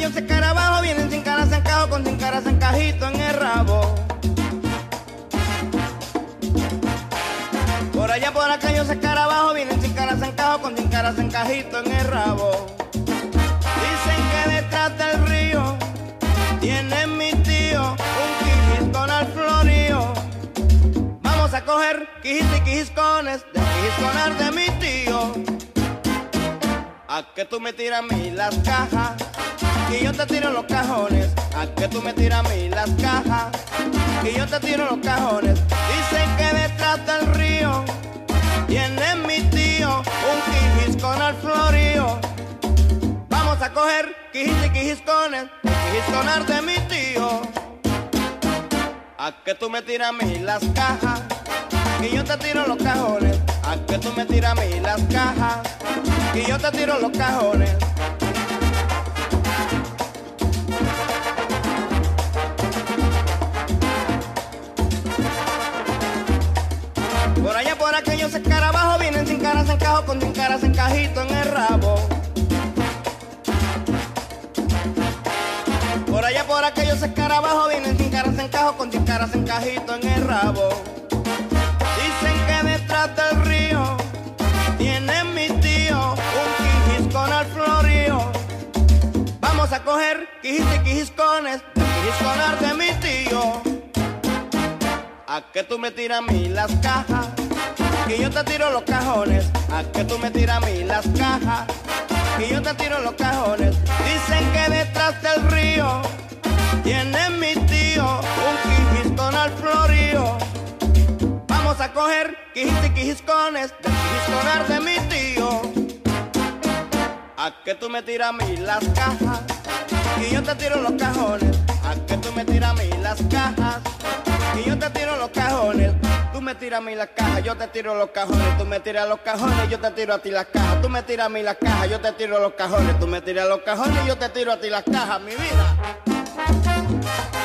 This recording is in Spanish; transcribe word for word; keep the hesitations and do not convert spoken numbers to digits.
aquellos escarabajos vienen sin cara, se encajo con sin cara, se encajito en el rabo. Por allá por aquellos escarabajos vienen sin cara, se encajo con sin cara, se encajito en el rabo. Dicen que detrás del río tiene mi tío un quijiscón al florío. Vamos a coger quijis y quijiscones de quijisconar de mi tío. A que tú me tiras a mí las cajas y yo te tiro los cajones. A que tú me tiras a mí las cajas y yo te tiro los cajones. Dicen que detrás del río tiene mi tío un quijiscón al florío. Vamos a coger quijis y quijiscones de quijisconar de mi tío. A que tú me tiras a mí las cajas y yo te tiro los cajones. A que tú me tiras a mí las cajas y yo te tiro los cajones. Por allá por aquellos escarabajos vienen sin cara, se encajo con sin cara, se encajito en el rabo. Por allá por aquellos escarabajos vienen sin cara, se encajo con sin cara, se encajito en el rabo. Dicen que detrás del río tiene mi tío un quijiscón al florío. Vamos a coger quijis y quijiscones de quijisconar de mi tío. A que tú me tiras a mí las cajas y yo te tiro los cajones. A que tú me tiras a mí las cajas y yo te tiro los cajones. Dicen que detrás del río tiene mi tío un quijiscón al florío. Vamos a coger quijis y quijiscones de quijisconar de mi tío. A que tú me tiras a mí las cajas y yo te tiro los cajones. A que tú me tiras a mí las cajas y yo te tiro los cajones. Tú me tiras a mí las cajas, yo te tiro los cajones. Tú me tiras los cajones, yo te tiro a ti las cajas. Tú me tiras a mí las cajas, yo te tiro los cajones. Tú me tiras los cajones, yo te tiro a ti las cajas, mi vida.